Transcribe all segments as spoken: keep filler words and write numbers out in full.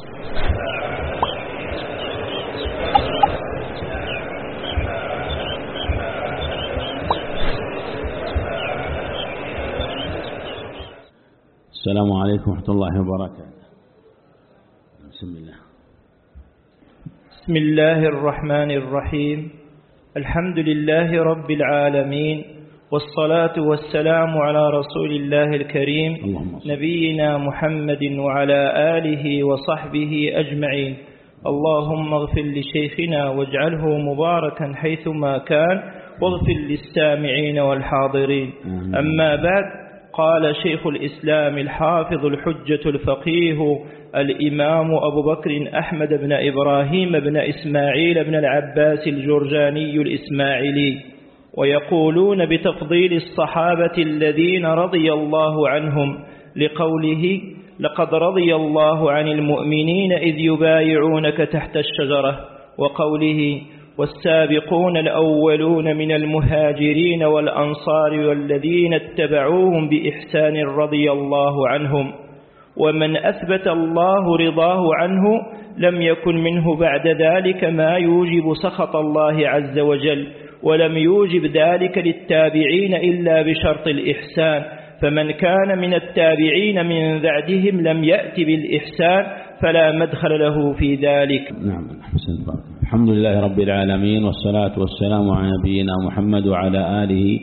السلام عليكم ورحمة الله وبركاته. بسم الله. بسم الله الرحمن الرحيم. الحمد لله رب العالمين، والصلاة والسلام على رسول الله الكريم نبينا محمد وعلى آله وصحبه أجمعين. اللهم اغفر لشيخنا واجعله مباركا حيثما كان، واغفر للسامعين والحاضرين. أما بعد، قال شيخ الإسلام الحافظ الحجة الفقيه الإمام أبو بكر أحمد بن إبراهيم بن إسماعيل بن العباس الجرجاني الإسماعيلي: ويقولون بتفضيل الصحابة الذين رضي الله عنهم، لقوله: لقد رضي الله عن المؤمنين إذ يبايعونك تحت الشجرة، وقوله: والسابقون الأولون من المهاجرين والأنصار والذين اتبعوهم بإحسان رضي الله عنهم. ومن أثبت الله رضاه عنه لم يكن منه بعد ذلك ما يوجب سخط الله عز وجل، ولم يوجب ذلك للتابعين إلا بشرط الإحسان، فمن كان من التابعين من بعدهم لم يأت بالإحسان فلا مدخل له في ذلك. نعم. الحمد لله رب العالمين، والصلاة والسلام على نبينا محمد وعلى آله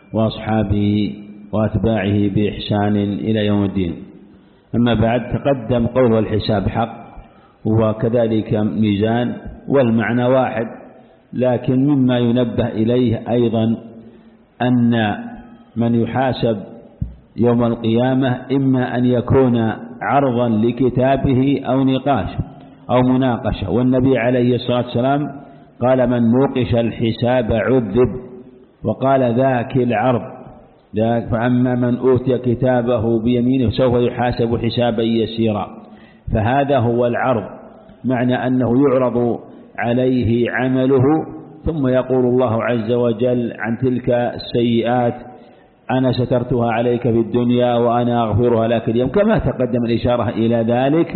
وأصحابه وأتباعه بإحسان إلى يوم الدين. أما بعد، تقدم قول الحساب حق وكذلك ميزان، والمعنى واحد، لكن مما ينبه إليه أيضا أن من يحاسب يوم القيامة إما أن يكون عرضا لكتابه أو نقاش أو مناقشة، والنبي عليه الصلاة والسلام قال: من نوقش الحساب عذب، وقال: ذاك العرض. فأما من أوتي كتابه بيمينه سوف يحاسب حسابا يسيرا، فهذا هو العرض، معنى أنه يعرض عليه عمله، ثم يقول الله عز وجل عن تلك السيئات: أنا سترتها عليك في الدنيا وأنا أغفرها لك اليوم، كما تقدم الإشارة إلى ذلك.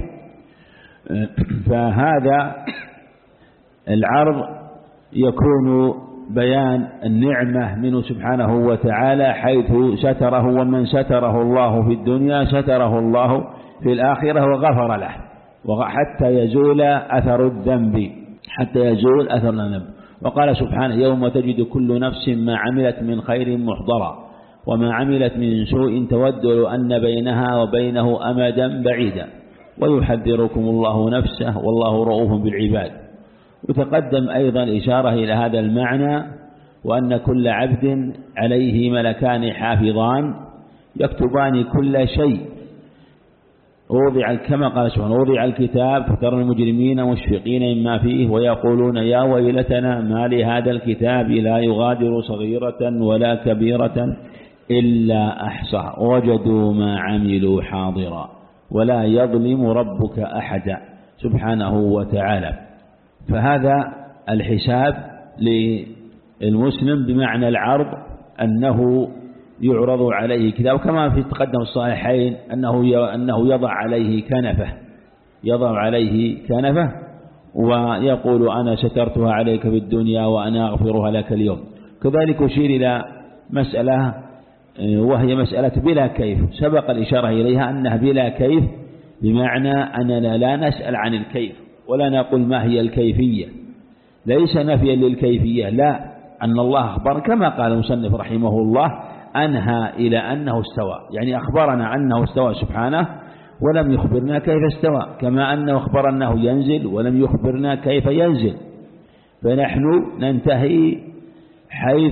فهذا العرض يكون بيان النعمة منه سبحانه وتعالى، حيث ستره، ومن ستره الله في الدنيا ستره الله في الآخرة وغفر له، حتى يزول أثر الذنب حتى يزول أثر الذنب. وقال سبحانه: يوم تجد كل نفس ما عملت من خير محضرا، وما عملت من سوء تود أن بينها وبينه أمدا بعيدا، ويحذركم الله نفسه والله رؤوف بالعباد. وتقدم أيضا إشارة إلى هذا المعنى، وأن كل عبد عليه ملكان حافظان يكتبان كل شيء. وضع كما قال سبحانه: وضع الكتاب فترى المجرمين مشفقين مما فيه ويقولون يا ويلتنا ما لهذا الكتاب لا يغادر صغيرة ولا كبيرة إلا أحصاها ووجدوا ما عملوا حاضرا ولا يظلم ربك أحدا سبحانه وتعالى. فهذا الحساب للمسلم بمعنى العرض، أنه يعرض عليه كتاب، كما في تقدم الصحيحين أنه أنه يضع عليه كنفه يضع عليه كنفه ويقول: أنا سترتها عليك في الدنيا وأنا أغفرها لك اليوم. كذلك أشير إلى مسألة وهي مسألة بلا كيف، سبق الإشارة إليها أنها بلا كيف، بمعنى أننا لا نسأل عن الكيف ولا نقول ما هي الكيفية، ليس نفيا للكيفية، لا، أن الله أخبر كما قال المصنف رحمه الله: أنهى إلى أنه استوى، يعني أخبرنا أنه استوى سبحانه ولم يخبرنا كيف استوى، كما أنه أخبر أنه ينزل ولم يخبرنا كيف ينزل. فنحن ننتهي حيث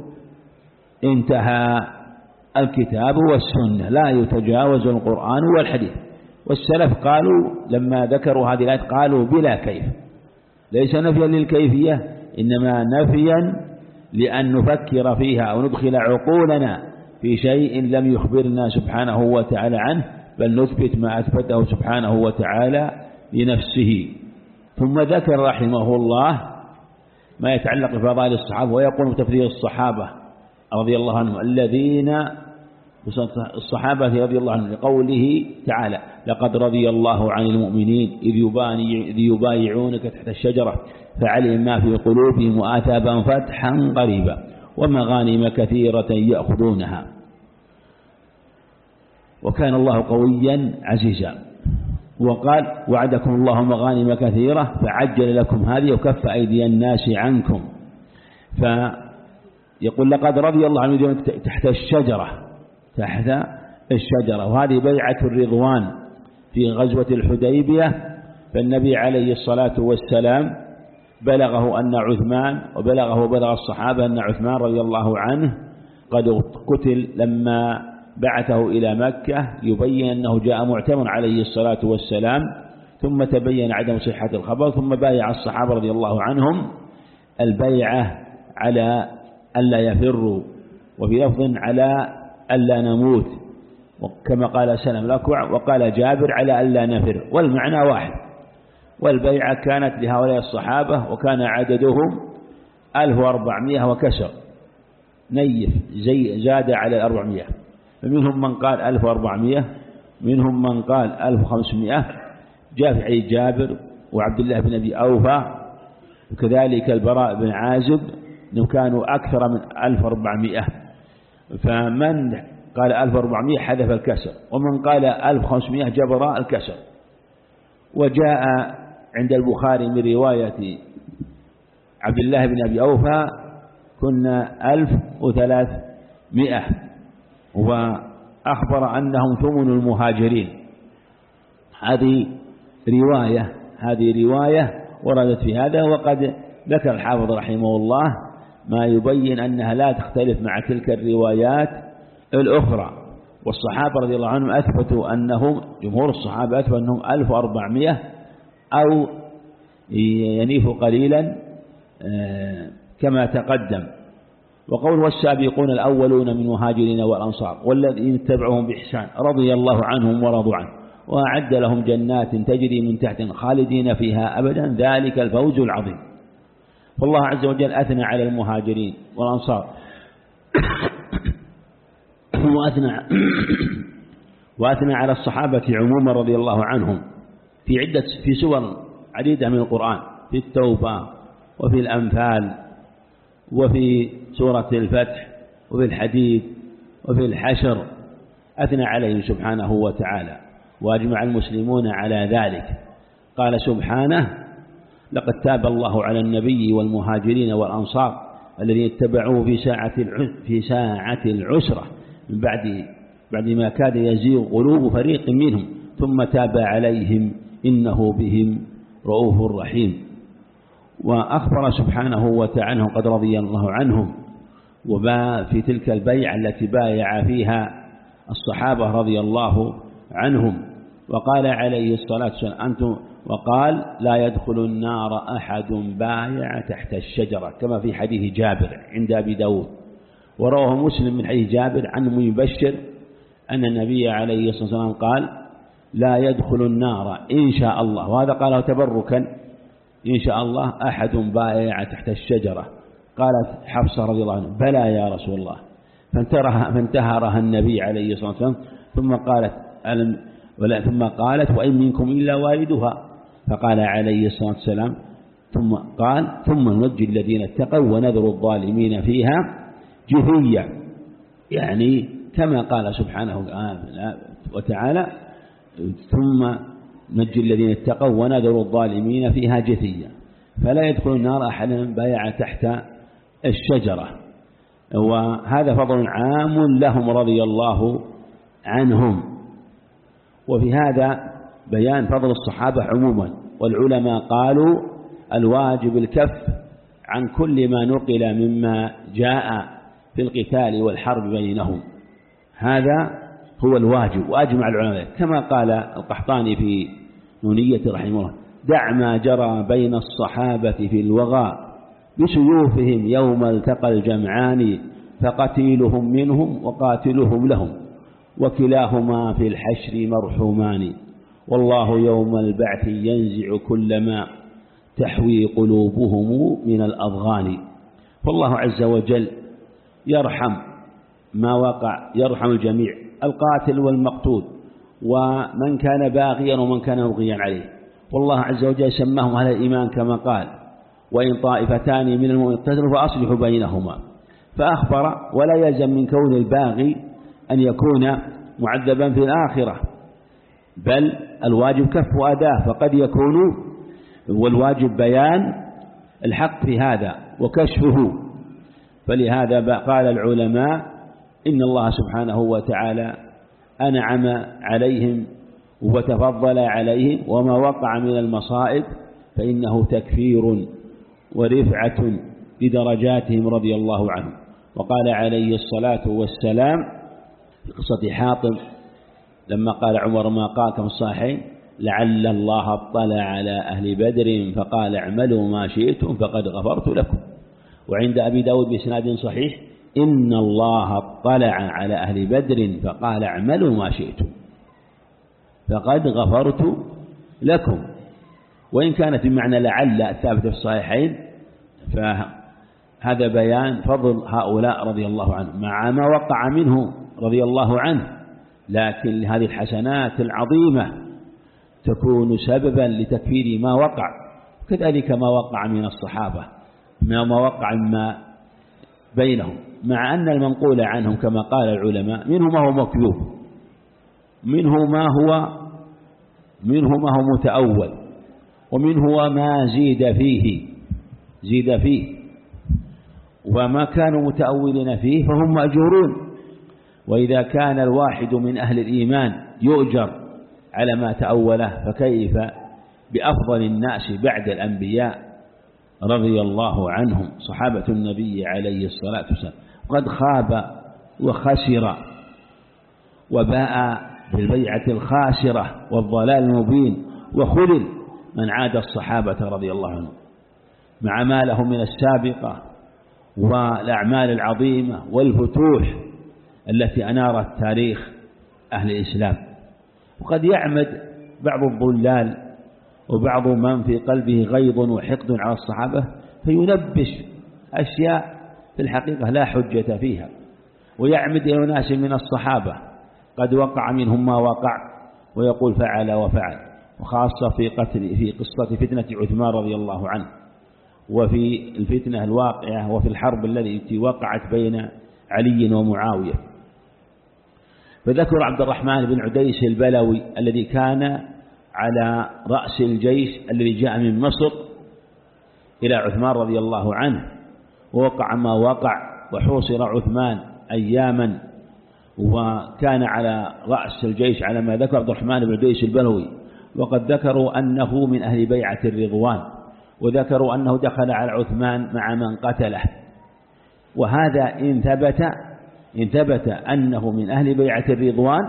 انتهى الكتاب والسنة، لا يتجاوز القرآن والحديث. والسلف قالوا لما ذكروا هذه الآيات قالوا بلا كيف، ليس نفيا للكيفية، إنما نفيا لأن نفكر فيها أو ندخل عقولنا في شيء لم يخبرنا سبحانه وتعالى عنه، بل نثبت ما أثبته سبحانه وتعالى لنفسه. ثم ذكر رحمه الله ما يتعلق بفضائل الصحابة، ويقول بتفضيل الصحابة رضي الله عنهم الذين الصحابة رضي الله عنهم لقوله تعالى لقد رضي الله عن المؤمنين إذ يبايعونك تحت الشجرة فعلم ما في قلوبهم وآتاهم فتحا قريبا ومغانم كثيرة يأخذونها وكان الله قويا عزيزا. وقال وعدكم الله مغانم كثيرة فعجل لكم هذه وكف أيدي الناس عنكم. فيقول لقد رضي الله عنه تحت الشجرة تحت الشجرة، وهذه بيعة الرضوان في غزوة الحديبية. فالنبي عليه الصلاة والسلام بلغه أن عثمان وبلغه وبلغ الصحابة أن عثمان رضي الله عنه قد قتل لما بعثه إلى مكة يبين أنه جاء معتمر عليه الصلاة والسلام، ثم تبين عدم صحة الخبر، ثم بايع الصحابة رضي الله عنهم البيعة على ألا يفروا، وفي لفظ على ألا نموت، وكما قال سلم الأكوع وقال جابر على ألا نفر، والمعنى واحد. والبيعة كانت لهؤلاء الصحابة وكان عددهم ألف وأربعمائة وكسر، نيف زي زاد على أربعمائة، فمنهم من قال ألف وأربعمائة، منهم من قال ألف وخمسمائة، جاء في حديث جابر وعبد الله بن أبي أوفى وكذلك البراء بن عازب أنهم كانوا أكثر من ألف وأربعمائة. فمن قال ألف وأربعمائة حذف الكسر، ومن قال ألف وخمسمائة جبر الكسر. وجاء عند البخاري من رواية عبد الله بن أبي أوفى كنا ألف وثلاثمائة، وأخبر أنهم ثمن المهاجرين. هذه رواية هذه رواية وردت في هذا، وقد ذكر الحافظ رحمه الله ما يبين أنها لا تختلف مع تلك الروايات الأخرى. والصحابة رضي الله عنهم أثبتوا أنهم جمهور الصحابة أثبتوا أنهم ألف وأربعمائة أو ينيف قليلا كما تقدم. وقول والسابقون الأولون من المهاجرين والأنصار والذين اتبعوهم بإحسان رضي الله عنهم ورضوا عنه وأعد لهم جنات تجري من تحتهم خالدين فيها أبدا ذلك الفوز العظيم. فالله عز وجل أثنى على المهاجرين والأنصار وأثنى وأثنى على الصحابة عموما رضي الله عنهم في عدة في سور عديدة من القرآن، في التوبة وفي الأنفال وفي سورة الفتح وفي الحديد وفي الحشر، أثنى عليه سبحانه وتعالى وأجمع المسلمون على ذلك. قال سبحانه لقد تاب الله على النبي والمهاجرين والأنصار الذين اتبعوه في ساعة في ساعة العسرة من بعد بعد ما كاد يزيغ قلوب فريق منهم ثم تاب عليهم إنه بهم رؤوف رحيم. وأخبر سبحانه وتعالى قد رضي الله عنهم، وباء في تلك البيعة التي بايع فيها الصحابة رضي الله عنهم. وقال عليه الصلاة والسلام أنتم وقال لا يدخل النار أحد بايع تحت الشجرة كما في حديث جابر عند أبي داود. ورواه مسلم من حديث جابر عن مبشر أن النبي عليه الصلاة والسلام قال لا يدخل النار إن شاء الله، وهذا قاله تبركا إن شاء الله أحد بايع تحت الشجرة. قالت حفصة رضي الله عنها بلى يا رسول الله، فانتهرها النبي عليه الصلاة والسلام ثم قالت ولا ثم قالت وإن منكم إلا واردها، فقال عليه الصلاة والسلام ثم قال ثم ننجي الذين اتقوا ونذر الظالمين فيها جثيا، يعني كما قال سبحانه وتعالى ثم ننجي الذين اتقوا ونذر الظالمين فيها جثيا. فلا يدخل النار أحد بايع تحت الشجرة، وهذا فضل عام لهم رضي الله عنهم. وفي هذا بيان فضل الصحابة عموما، والعلماء قالوا الواجب الكف عن كل ما نقل مما جاء في القتال والحرب بينهم، هذا هو الواجب. وأجمع العلماء كما قال القحطاني في نونية رحمه الله دع ما جرى بين الصحابة في الوغى بسيوفهم يوم التقى الجمعان فقتيلهم منهم وقاتلهم لهم وكلاهما في الحشر مرحومان والله يوم البعث ينزع كل ما تحوي قلوبهم من الأضغان. فالله عز وجل يرحم ما وقع يرحم الجميع، القاتل والمقتول، ومن كان باغيا ومن كان مبغيا عليه. والله عز وجل سماهم أهل الإيمان كما قال: وإن طائفتان من المؤمنين اقتتلوا فأصلحوا بينهما. فأخبر ولا يلزم من كون الباغي أن يكون معذبا في الآخرة، بل الواجب كف أداه، فقد يكون والواجب بيان الحق في هذا وكشفه. فلهذا قال العلماء إن الله سبحانه وتعالى أنعم عليهم وتفضل عليهم، وما وقع من المصائب فإنه تكفير ورفعة بدرجاتهم رضي الله عنهم. وقال عليه الصلاة والسلام في قصة حاطب لما قال عمر ما قال كما الصحيحين: لعل الله اطلع على أهل بدر فقال اعملوا ما شئتم فقد غفرت لكم. وعند أبي داود بإسناد صحيح: إن الله اطلع على أهل بدر فقال اعملوا ما شئتم فقد غفرت لكم. وإن كانت بمعنى لعل الثابت في الصحيحين، فهذا بيان فضل هؤلاء رضي الله عنهم مع ما وقع منه رضي الله عنه، لكن هذه الحسنات العظيمة تكون سببا لتكفير ما وقع. كذلك ما وقع من الصحابة، ما وقع ما بينهم، مع أن المنقول عنهم كما قال العلماء منه ما هو مكذوب، منه ما هو منه ما هو متأول، ومنه ما زيد فيه زيد فيه وما كانوا متأولين فيه فهم مأجورون. وإذا كان الواحد من أهل الإيمان يؤجر على ما تأوله، فكيف بأفضل الناس بعد الأنبياء رضي الله عنهم صحابة النبي عليه الصلاة والسلام. قد خاب وخسر وباء بالبيعة الخاسرة والضلال المبين وخذل من عاد الصحابة رضي الله عنهم مع ما لهم من السابقة والأعمال العظيمة والفتوح التي أنارت تاريخ أهل الإسلام. وقد يعمد بعض الضلال وبعض من في قلبه غيظ وحقد على الصحابة فينبش أشياء في الحقيقة لا حجة فيها، ويعمد إلى ناس من الصحابة قد وقع منهم ما وقع ويقول فعل وفعل، وخاصة في قتل في قصة فتنة عثمان رضي الله عنه، وفي الفتنة الواقعة وفي الحرب التي وقعت بين علي ومعاوية. فذكر عبد الرحمن بن عديس البلوي الذي كان على رأس الجيش الذي جاء من مصر إلى عثمان رضي الله عنه، ووقع ما وقع وحوصر عثمان أياما، وكان على رأس الجيش على ما ذكر عبد الرحمن بن عديس البلوي. وقد ذكروا أنه من أهل بيعة الرضوان، وذكروا أنه دخل على عثمان مع من قتله. وهذا إن ثبت إن ثبت أنه من أهل بيعة الرضوان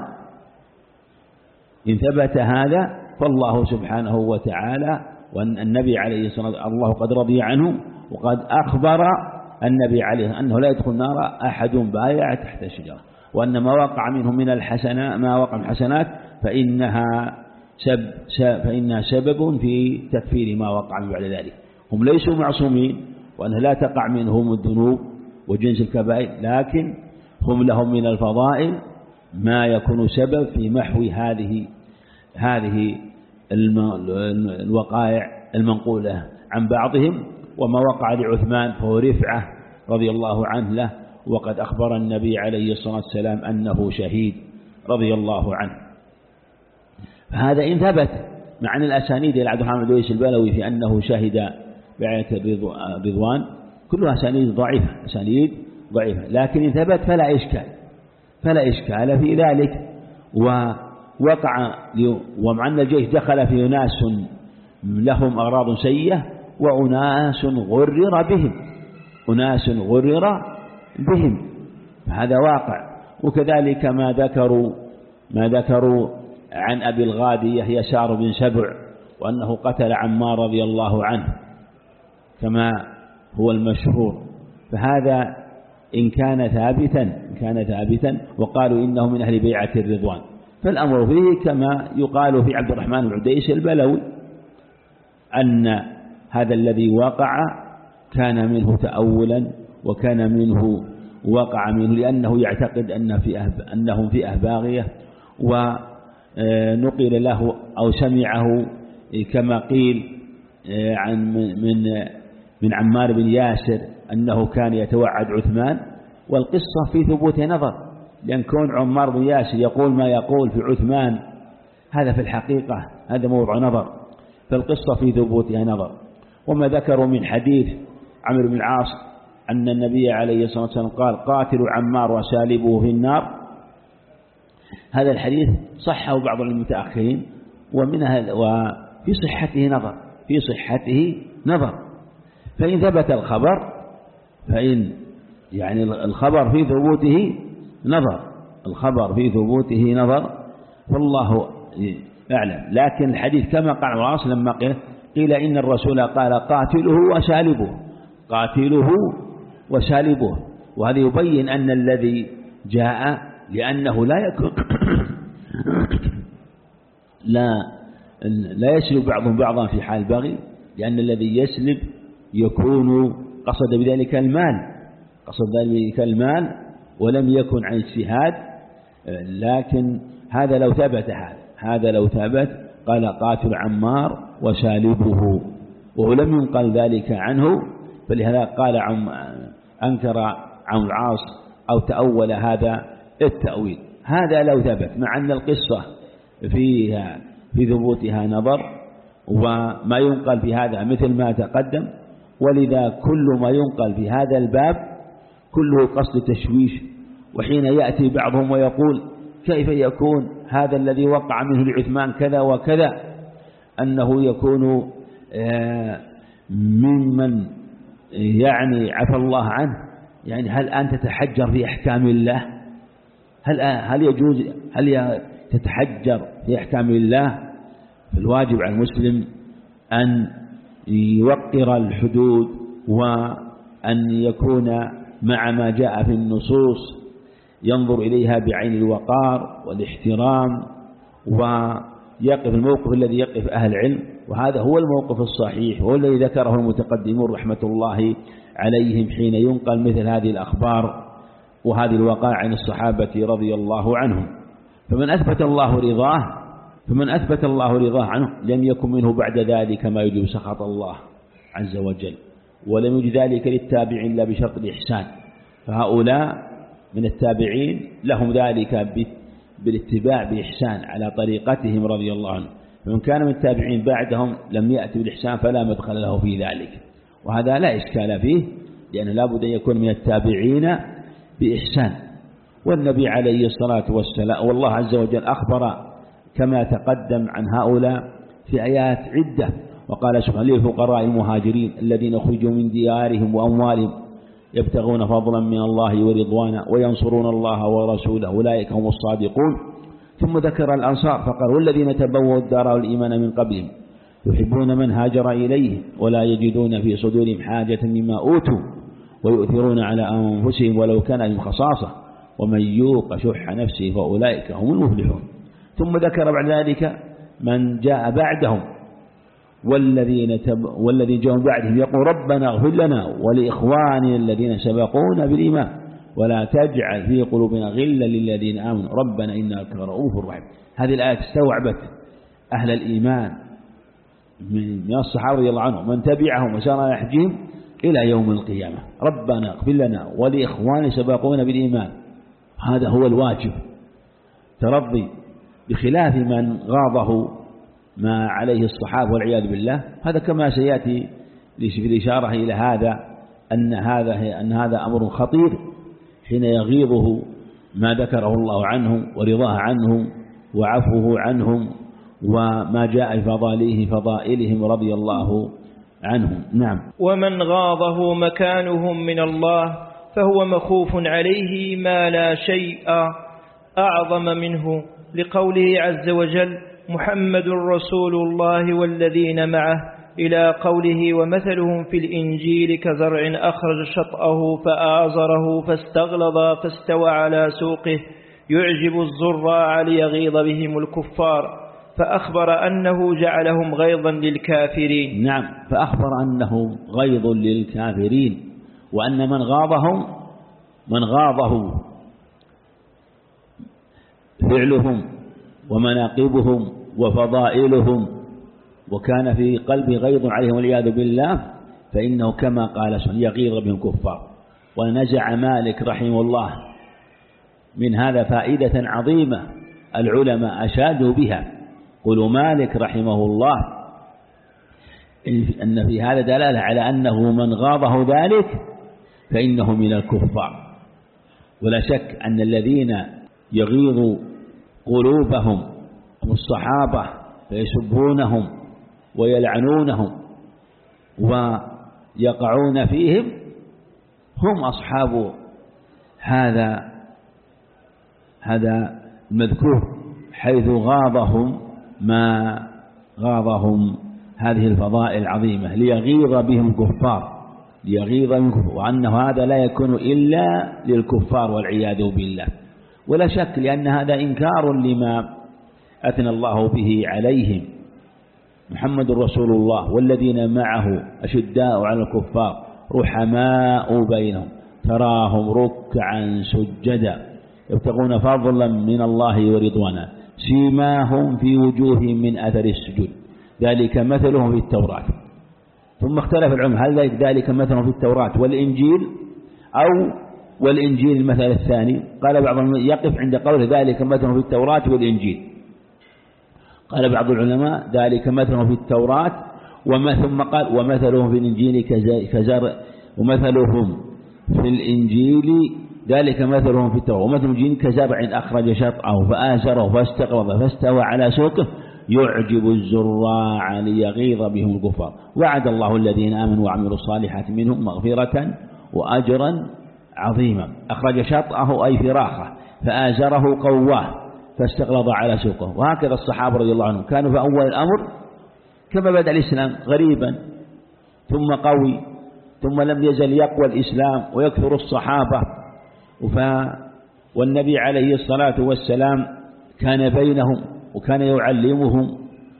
إن ثبت هذا فالله سبحانه وتعالى وأن النبي عليه الصلاة والسلام الله قد رضي عنه، وقد أخبر النبي عليه أنه لا يدخل النار أحد بايع تحت الشجرة، وأن ما وقع منهم من الحسنات ما وقع من الحسنات فإنها سب فإنها سبب في تكفير ما وقع من بعد ذلك. هم ليسوا معصومين، وأنها لا تقع منهم الذنوب وجنس الكبائر، لكن هم لهم من الفضائل ما يكون سبب في محو هذه هذه الوقائع المنقولة عن بعضهم. وما وقع لعثمان فهو رفعة رضي الله عنه له، وقد أخبر النبي عليه الصلاة والسلام أنه شهيد رضي الله عنه. فهذا إن ثبت مع أن الأسانيد إلى عبد الرحمن بن عديس البلوي في أنه شهد بيعة الرضوان كلها أسانيد ضعيفة أسانيد ضعيفة لكن إن ثبت فلا إشكال فلا إشكال في ذلك. ووقع ومع أن الجيش دخل في أناس لهم أغراض سيئة وأناس غرر بهم أناس غرر بهم هذا واقع. وكذلك ما ذكروا ما ذكروا عن أبي الغادية يسار بن سبع وأنه قتل عمار رضي الله عنه كما هو المشهور، فهذا إن كان ثابتا إن كان ثابتا وقالوا إنه من أهل بيعة الرضوان، فالأمر فيه كما يقال في عبد الرحمن بن عديس البلوي أن هذا الذي وقع كان منه تأولا وكان منه وقع منه، لأنه يعتقد أن في أهب أنهم في أهباغية، ونقل له أو سمعه كما قيل عن من من عمار بن ياسر أنه كان يتوعد عثمان. والقصة في ثبوتها نظر، لأن كون عمار بن ياسر يقول ما يقول في عثمان هذا في الحقيقة هذا موضع نظر، فالقصة في ثبوتها نظر. وما ذكروا من حديث عمرو بن العاص أن النبي عليه الصلاة والسلام قال قاتلوا عمار وسالبوه في النار، هذا الحديث صحه بعض المتأخرين، ومنها وفي صحته نظر في صحته نظر فإن ثبت الخبر فإن يعني الخبر في ثبوته نظر الخبر في ثبوته نظر فالله أعلم. لكن الحديث كما قال العاص لما قيل إن الرسول قال قاتله وسالبه قاتله وسالبه، وهذا يبين أن الذي جاء لأنه لا يكون لا لا يسلب بعضهم بعضا في حال بغي، لأن الذي يسلب يكون قصد بذلك المال قصد بذلك المال ولم يكن عن اجتهاد. لكن هذا لو ثبت هذا هذا لو ثبت قال قاتل عمار وسالبه، ولم ينقل ذلك عنه، فلهذا قال عم أنكر عن العاص أو تأول هذا التأويل. هذا لو ثبت، مع أن القصة فيها في ثبوتها نظر، وما ينقل في هذا مثل ما تقدم، ولذا كل ما ينقل في هذا الباب كله قصد تشويش. وحين يأتي بعضهم ويقول كيف يكون هذا الذي وقع منه لعثمان كذا وكذا أنه يكون ممن يعني عفى الله عنه، يعني هل أنت تتحجر في أحكام الله؟ هل هل يجوز هل تتحجر في أحكام الله؟ الواجب على المسلم أن يوقر الحدود، وأن يكون مع ما جاء في النصوص ينظر إليها بعين الوقار والاحترام، ويقف الموقف الذي يقف أهل العلم، وهذا هو الموقف الصحيح، وهو الذي ذكره المتقدمون رحمة الله عليهم حين ينقل مثل هذه الأخبار وهذه الوقائع عن الصحابة رضي الله عنهم. فمن أثبت الله رضاه فمن أثبت الله رضاه عنه لم يكن منه بعد ذلك ما يجب سخط الله عز وجل، ولم يجد ذلك للتابعين إلا بشرط الإحسان. فهؤلاء من التابعين لهم ذلك بالاتباع بإحسان على طريقتهم رضي الله عنهم، فمن كان من التابعين بعدهم لم يأتي بالإحسان فلا مدخل له في ذلك، وهذا لا إشكال فيه، لأن لا بد أن يكون من التابعين بإحسان. والنبي عليه الصلاة والسلام والله عز وجل أخبر كما تقدم عن هؤلاء في آيات عدة، وقال سبحانه للفقراء المهاجرين الذين أخرجوا من ديارهم وأموالهم يبتغون فضلا من الله ورضوانا وينصرون الله ورسوله أولئك هم الصادقون. ثم ذكر الأنصار فقال والذين تبوأوا الدار والإيمان من قبلهم يحبون من هاجر إليه ولا يجدون في صدورهم حاجة مما أوتوا ويؤثرون على أنفسهم ولو كان لهم خصاصة ومن يوق شح نفسه فأولئك هم المفلحون. ثم ذكر بعد ذلك من جاء بعدهم والذين تب... والذي جاءوا بعدهم يقول ربنا اغفر لنا ولإخواننا الذين سبقونا بالإيمان ولا تجعل في قلوبنا غلا للذين آمنوا ربنا إنك رؤوف رحيم. هذه الآية استوعبت أهل الإيمان من الصحابة رضي الله عنهم من تبعهم وسار على نهجهم إلى يوم القيامة. ربنا اغفر لنا ولإخواننا سبقونا بالإيمان، هذا هو الواجب ترضي، بخلاف من غاضه ما عليه الصحابة والعياذ بالله. هذا كما سيأتي في الإشارة إلى هذا أن هذا أن هذا أمر خطير حين يغيظه ما ذكره الله عنهم ورضاه عنهم وعفوه عنهم وما جاء في فضائله فضائلهم رضي الله عنهم. نعم. ومن غاضه مكانهم من الله فهو مخوف عليه ما لا شيء أعظم منه، لقوله عز وجل محمد رسول الله والذين معه إلى قوله ومثلهم في الإنجيل كزرع أخرج شطأه فآزره فاستغلظ فاستوى على سوقه يعجب الزراع ليغيظ بهم الكفار، فأخبر أنه جعلهم غيظا للكافرين. نعم، فأخبر أنه غيظ للكافرين، وأن من غاضهم من غاضه فعلهم ومناقبهم وفضائلهم وكان في قلبه غيظ عليهم والعياذ بالله فإنه كما قال يغيظ بهم الكفار. ونزع مالك رحمه الله من هذا فائدة عظيمة العلماء أشادوا بها. قولوا مالك رحمه الله أن في هذا دلالة على أنه من غاضه ذلك فإنه من الكفار. ولا شك أن الذين يغيظ قلوبهم الصحابة فيسبونهم ويلعنونهم ويقعون فيهم هم أصحاب هذا هذا المذكور، حيث غاضهم ما غاضهم هذه الفضائل العظيمة ليغيظ بهم الكفار ليغيظ بهم الكفار، وأن هذا لا يكون إلا للكفار والعياذ بالله. ولا شك لأن هذا إنكار لما أثنى الله به عليهم. محمد رسول الله والذين معه أشداء على الكفار رحماء بينهم تراهم ركعا سجدا يبتغون فضلا من الله ورضوانا سيماهم في وجوههم من أثر السجود ذلك مثلهم في التوراة. ثم اختلف العلماء هل ذلك مثلهم في التوراة والإنجيل أو والإنجيل المثل الثاني؟ قال بعضهم يقف عند قول ذلك مثلهم في التوراة والإنجيل. قال بعض العلماء ذلك مثلهم في التوراة وما ثم قال ومثلهم في الإنجيل كزرع ومثلهم في الإنجيل ذلك مثلهم في التوراة ومثلهم في الإنجيل كزرع أخرج شطأه فآزره فاستغلظ فاستوى على سوقه يعجب الزراع ليغيظ بهم الكفار. وعد الله الذين آمنوا وعملوا الصالحات منهم مغفرة وأجرا عظيما. أخرج شطأه أي فراخه فآزره قواه فاستغلظ على سوقه. وهكذا الصحابة رضي الله عنهم كانوا في أول الأمر كما بدأ الإسلام غريبا ثم قوي ثم لم يزل يقوى الإسلام ويكثر الصحابة ف... والنبي عليه الصلاة والسلام كان بينهم وكان يعلمهم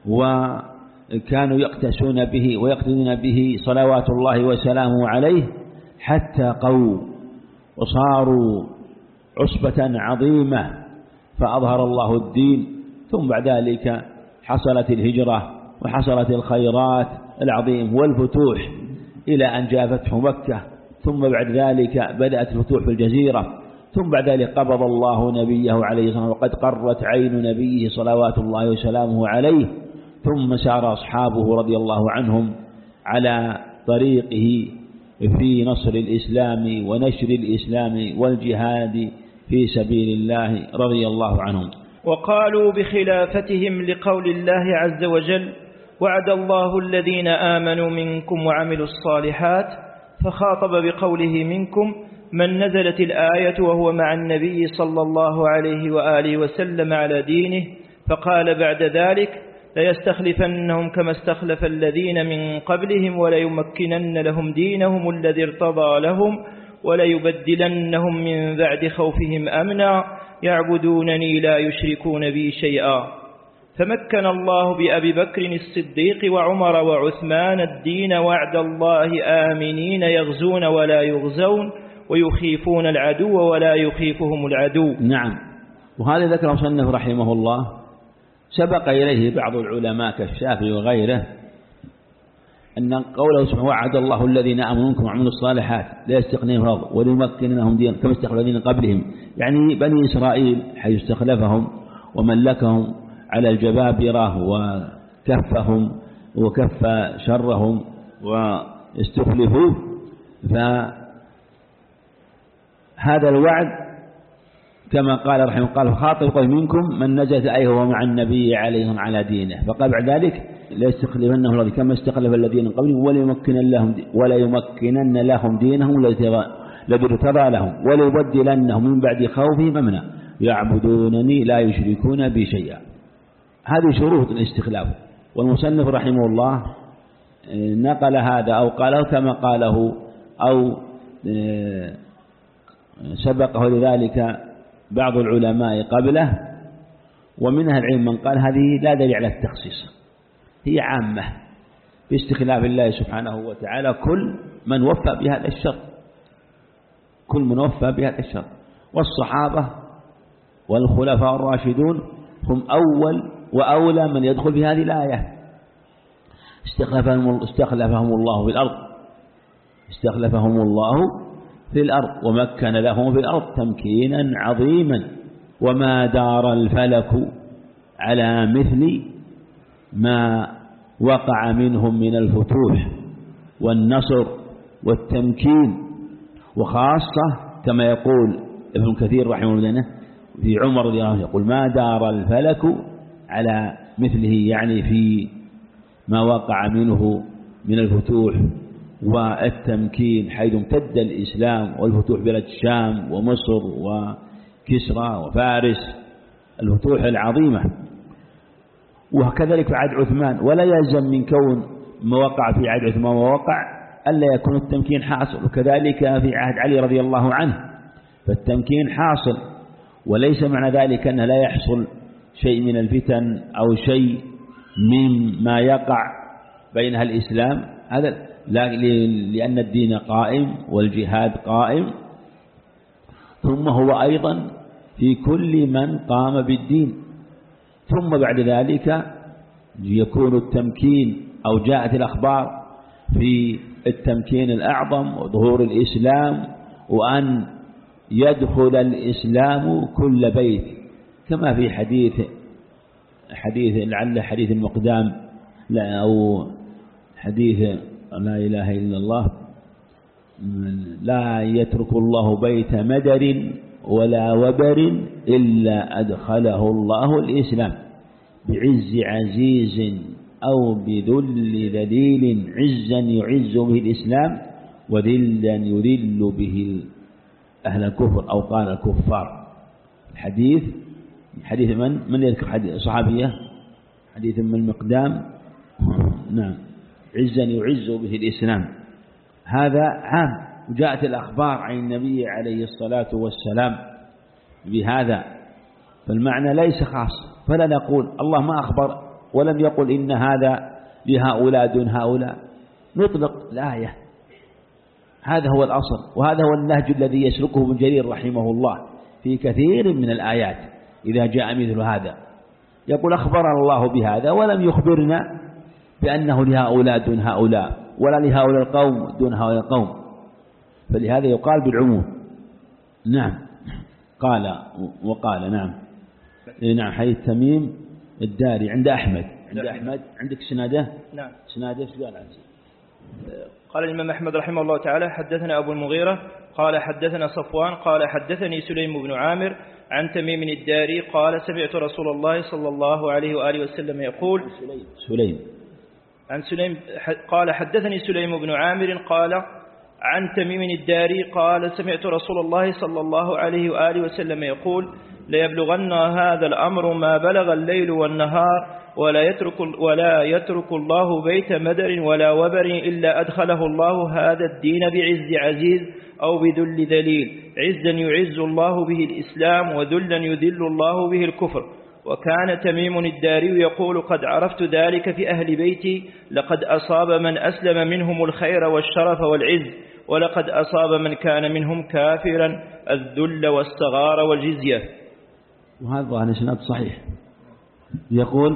وكانوا يقتسون به ويقتدون به صلوات الله وسلامه عليه حتى قووا وصاروا عصبة عظيمة فأظهر الله الدين. ثم بعد ذلك حصلت الهجرة وحصلت الخيرات العظيم والفتوح إلى أن جاء فتح مكة. ثم بعد ذلك بدأت الفتوح في الجزيرة. ثم بعد ذلك قبض الله نبيه عليه الصلاة والسلام وقد قرت عين نبيه صلوات الله وسلامه عليه. ثم سار أصحابه رضي الله عنهم على طريقه في نصر الإسلام ونشر الإسلام والجهاد في سبيل الله رضي الله عنهم. وقالوا بخلافتهم لقول الله عز وجل وعد الله الذين آمنوا منكم وعملوا الصالحات فخاطب بقوله منكم من نزلت الآية وهو مع النبي صلى الله عليه وآله وسلم على دينه فقال بعد ذلك ليستخلفنهم كما استخلف الذين من قبلهم وليمكنن لهم دينهم الذي ارتضى لهم وليبدلنهم من بعد خوفهم أمنا يعبدونني لا يشركون بي شيئا. فمكن الله بأبي بكر الصديق وعمر وعثمان الدين وعد الله آمنين يغزون ولا يغزون ويخيفون العدو ولا يخيفهم العدو. نعم. وهذا ذكر مصنف رحمه الله سبق إليه بعض العلماء كالشافعي وغيره أن قوله سبحانه وعد الله الذين آمنوا منكم وعملوا الصالحات لا يستغنيهم الأرض وليمكن لهم دين كما استخلف الذين قبلهم، يعني بني إسرائيل حيث استخلفهم وملكهم على الجبابرة وكفهم وكف شرهم واستخلفوه. فهذا الوعد كما قال رحمه قال خاطب قوم منكم من نزلت الآية وهو مع النبي عليهم على دينه. فقال بعد ذلك لا يستخلفنهم الذي كما استخلف الذين قبلهم ولا يمكنن لهم ولا يمكنن لهم دينهم الذي ارتضى لهم ولا يبدلنهم من بعد خوفهم أمنا يعبدونني لا يشركون بي شيئا. هذه شروط الاستخلاف. والمصنف رحمه الله نقل هذا أو قاله كما قاله أو سبقه لذلك بعض العلماء قبله. ومنها العلم من قال هذه لا دليل على التخصيص، هي عامة باستخلاف الله سبحانه وتعالى كل من وفى بهذا الشرط. كل منوفى بهذا الشرط. والصحابة والخلفاء الراشدون هم أول وأولى من يدخل في هذه الآية. استخلفهم, استخلفهم الله في الأرض استخلفهم الله في الأرض ومكن لهم في الأرض تمكينا عظيما، وما دار الفلك على مثل ما وقع منهم من الفتوح والنصر والتمكين. وخاصة كما يقول ابن كثير رحمه الله في عمر رضي الله عنه يقول ما دار الفلك على مثله، يعني في ما وقع منه من الفتوح والتمكين، حيث امتد الإسلام والفتوح بلاد الشام ومصر وكسرى وفارس، الفتوح العظيمة. وكذلك في عهد عثمان، ولا يلزم من كون ما وقع في عهد عثمان ووقع ألا يكون التمكين حاصل، وكذلك في عهد علي رضي الله عنه فالتمكين حاصل، وليس معنى ذلك أنه لا يحصل شيء من الفتن أو شيء مما يقع بينها الإسلام، هذا لأن الدين قائم والجهاد قائم. ثم هو أيضا في كل من قام بالدين. ثم بعد ذلك يكون التمكين أو جاءت الأخبار في التمكين الأعظم وظهور الإسلام، وأن يدخل الإسلام كل بيت، كما في حديث حديث لعل حديث المقدام لا أو حديث لا إله إلا الله، لا يترك الله بيت مدر ولا وبر إلا أدخله الله الإسلام بعز عزيز أو بذل ذليل، عزا يعز به الإسلام وذلا يذل به أهل الكفر أو قال الكفار. الحديث حديث من من يذكر حديث صحابية حديث من المقدام، نعم، عزا يعز به الإسلام، هذا عام. وجاءت الأخبار عن النبي عليه الصلاة والسلام بهذا، فالمعنى ليس خاص، فلا نقول الله ما أخبر ولم يقل إن هذا لهؤلاء دون هؤلاء، نطلق الآية، هذا هو الأصل، وهذا هو النهج الذي يسلكه ابن جرير رحمه الله في كثير من الآيات. إذا جاء مثل هذا يقول أخبرنا الله بهذا ولم يخبرنا بأنه لهؤلاء دون هؤلاء ولا لهؤلاء القوم دون هؤلاء القوم، فلهذا يقال بالعموم. نعم. قال وقال نعم نعم حديث تميم الداري عند أحمد عند أحمد عندك سناده؟ نعم سناده ايش قال عنه؟ قال الإمام أحمد رحمه الله تعالى حدثنا أبو المغيرة قال حدثنا صفوان قال حدثني سليم بن عامر عن تميم الداري قال سمعت رسول الله صلى الله عليه وآله وسلم يقول سليم, سليم. عن سليم قال حدثني سليم بن عامر قال عن تميم الداري قال سمعت رسول الله صلى الله عليه وآله وسلم يقول ليبلغن هذا الأمر ما بلغ الليل والنهار ولا يترك, ولا يترك الله بيت مدر ولا وبر إلا أدخله الله هذا الدين بعز عزيز أو بذل ذليل، عزا يعز الله به الإسلام وذلا يذل الله به الكفر. وكان تميم الداري يقول قد عرفت ذلك في أهل بيتي، لقد أصاب من أسلم منهم الخير والشرف والعز، ولقد أصاب من كان منهم كافرا الذل والصغار والجزية. وهذا نسند صحيح. يقول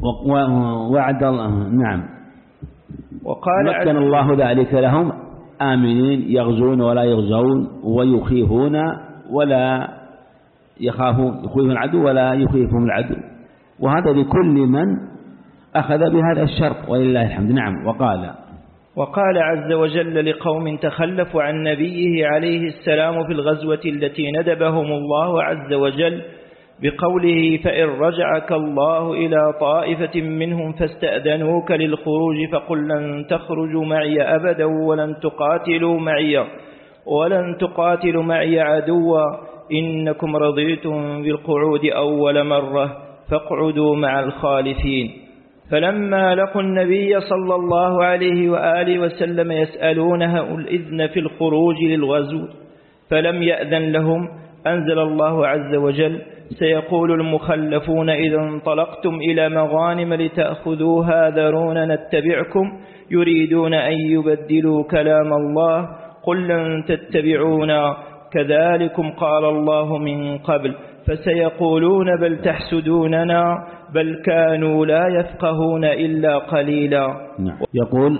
وعد الله نعم وقال مكن الله ذلك لهم آمنين يغزون ولا يغزون ويخيفون ولا يخافون، يخيفون العدو ولا يخيفهم العدو، وهذا لكل من أخذ بهذا الشرط ولله الحمد. نعم. وقال وقال عز وجل لقوم تخلفوا عن نبيه عليه السلام في الغزوة التي ندبهم الله عز وجل بقوله فإن رجعك الله إلى طائفة منهم فاستأذنوك للخروج فقل لن تخرجوا معي أبدا ولن تقاتلوا معي ولن تقاتلوا معي عدوا إنكم رضيتم بالقعود أول مرة فاقعدوا مع الخالفين. فلما لقوا النبي صلى الله عليه وآله وسلم يسألونه الإذن في الخروج للغزو فلم يأذن لهم، أنزل الله عز وجل سيقول المخلفون إذا انطلقتم إلى مغانم لتأخذوها ذرونا نتبعكم يريدون أن يبدلوا كلام الله قل لن تتبعونا كذلكم قال الله من قبل فسيقولون بل تحسدوننا بل كانوا لا يفقهون إلا قليلا. نعم. يقول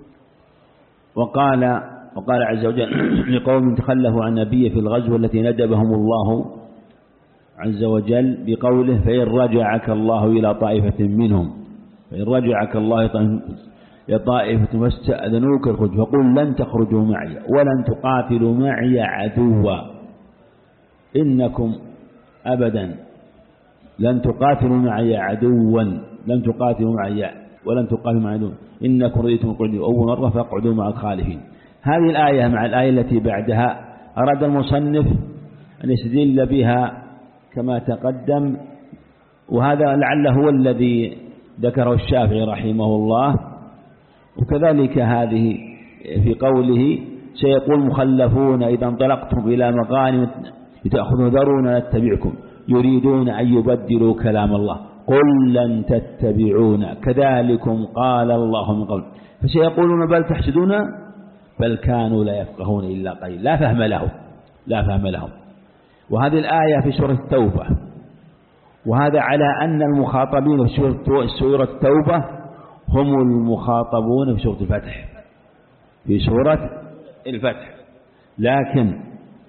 وقال وقال عز وجل لقوم تخلفوا عن نبيه في الغزو التي ندبهم الله عز وجل بقوله فإن رجعك الله إلى طائفة منهم فإن رجعك الله إلى طائفة واستأذنوك الخروج فقل لن تخرجوا معي ولن تقاتلوا معي عدوا إنكم أبدا لن تقاتلوا معي عدوا لن تقاتلوا معي ولن تقاتلوا معي عدوا إنكم رضيتم القعود أول مرة فاقعدوا مع الخالفين. هذه الآية مع الآية التي بعدها أراد المصنف أن يستدل بها كما تقدم، وهذا لعله هو الذي ذكره الشافعي رحمه الله، وكذلك هذه في قوله سيقول مخلفون إذا انطلقتم إلى مغانم لتأخذوا ذرونا نتبعكم يريدون أن يبدلوا كلام الله قل لن تتبعونا كذلكم قال الله من قبل فسيقولون بل تحسدون بل كانوا لا يفقهون إلا قليلا لا فهم لهم لا فهم لهم. وهذه الآية في سورة التوبة، وهذا على أن المخاطبين في سورة التوبة هم المخاطبون في سورة الفتح في سورة الفتح لكن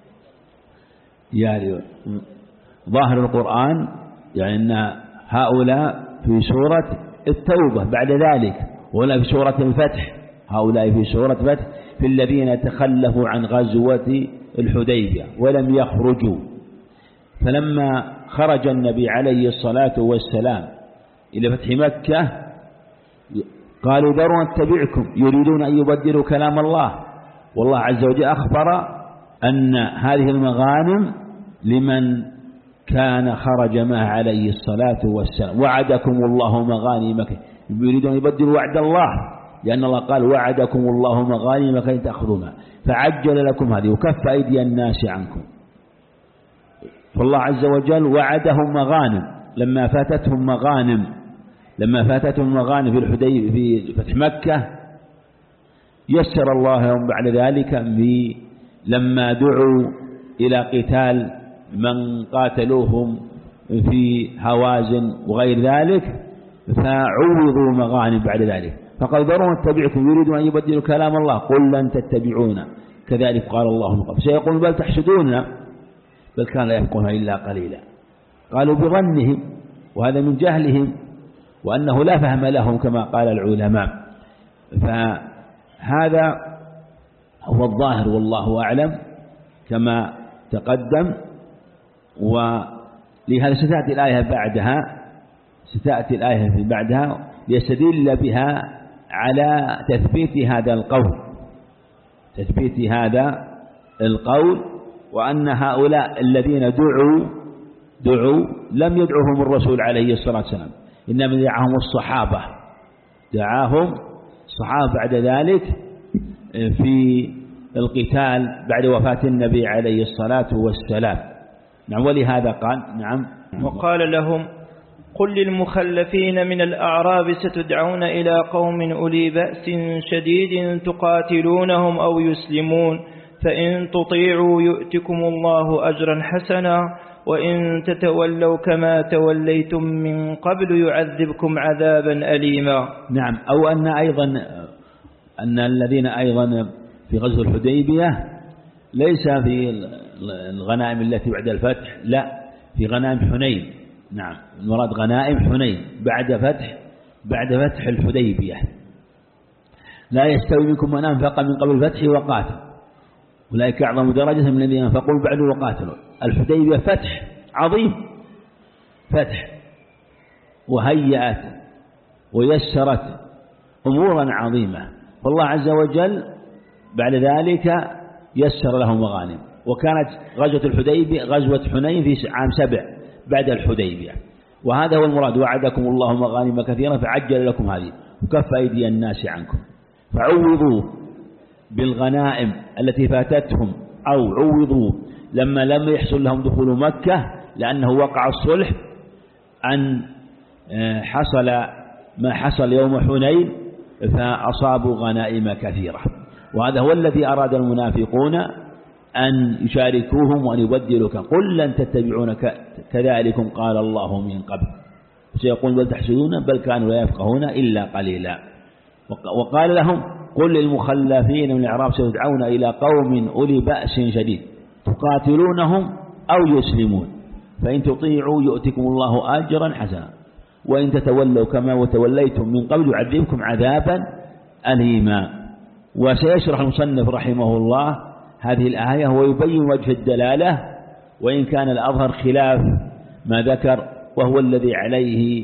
يعني ظاهر القرآن يعني أن هؤلاء في سورة التوبة بعد ذلك، ولا في سورة الفتح هؤلاء في سورة الفتح في الذين تخلفوا عن غزوة الحديبية ولم يخرجوا. فلما خرج النبي عليه الصلاة والسلام إلى فتح مكة قالوا ذروا نتبعكم يريدون أن يبدلوا كلام الله، والله عز وجل أخبر أن هذه المغانم لمن كان خرج معه عليه الصلاة والسلام وعدكم الله مغانم يريدون أن يبدلوا وعد الله لأن الله قال وعدكم الله مغانم كي تأخذونها فعجل لكم هذه وكف أيدي الناس عنكم. فالله عز وجل وعدهم مغانم لما فاتتهم مغانم لما فاتتهم مغانم في الحديبية في فتح مكة يسر الله لهم بعد ذلك لما دعوا إلى قتال من قاتلوهم في هوازن وغير ذلك فعوضوا مغانم بعد ذلك فقال ذروا نتبعكم يريدون أن يبدلوا كلام الله قل لن تتبعونا كذلك قال الله من قبل سيقول بل تحسدوننا بل كان لا يفقهون إلا قليلا. قالوا بظنهم وهذا من جهلهم وأنه لا فهم لهم كما قال العلماء، فهذا هو الظاهر والله أعلم كما تقدم. ولهذا ستأتي الآية بعدها ستأتي الآية بعدها ليستدل بها على تثبيت هذا القول تثبيت هذا القول وأن هؤلاء الذين دعوا دعوا لم يدعوهم الرسول عليه الصلاة والسلام إنما دعاهم الصحابة دعاهم الصحابة بعد ذلك في القتال بعد وفاة النبي عليه الصلاة والسلام. نعم. ولهذا قال نعم وقال لهم قل للمخلفين من الأعراب ستدعون إلى قوم أولي بأس شديد تقاتلونهم أو يسلمون فإن تطيعوا يؤتكم الله أجرا حسنا وإن تتولوا كما توليتم من قبل يعذبكم عذابا أليما. نعم. أو أن أيضا أن الذين أيضا في غزوة الحديبية ليس في الغنائم التي بعد الفتح لا في غنائم حنين. نعم. المراد غنائم حنين بعد فتح بعد فتح الحديبية. لا يستوي منكم من أنفق من قبل الفتح وقاتل أولئك أعظم درجة من الذين أنفقوا بعد وقاتلوا. الحديبية فتح عظيم فتح وهيأت ويسرت أمورا عظيمة والله عز وجل بعد ذلك يسر لهم مغانم. وكانت غزوة الحديبية غزوة حنين في عام سبع بعد الحديبية وهذا هو المراد وعدكم الله مغانم كثيرة فعجل لكم هذه وكف أيدي الناس عنكم فعوضوا بالغنائم التي فاتتهم أو عوضوا لما لم يحصل لهم دخول مكة لأنه وقع الصلح أن حصل ما حصل يوم حنين فأصابوا غنائم كثيرة. وهذا هو الذي أراد المنافقون أن يشاركوهم وأن يبدلوا. قل لن تتبعون كذلكم قال الله من قبل. سيقول بل تحسدون بل كانوا لا يفقهون إلا قليلا. وقال لهم قل للمخلفين من الأعراب ستدعون إلى قوم أولي بأس شديد تقاتلونهم أو يسلمون فإن تطيعوا يؤتكم الله أجرا حسنا وإن تتولوا كما وتوليتم من قبل يعذبكم عذابا أليما. وسيشرح المصنف رحمه الله هذه الآية ويبين وجه الدلالة، وإن كان الأظهر خلاف ما ذكر، وهو الذي عليه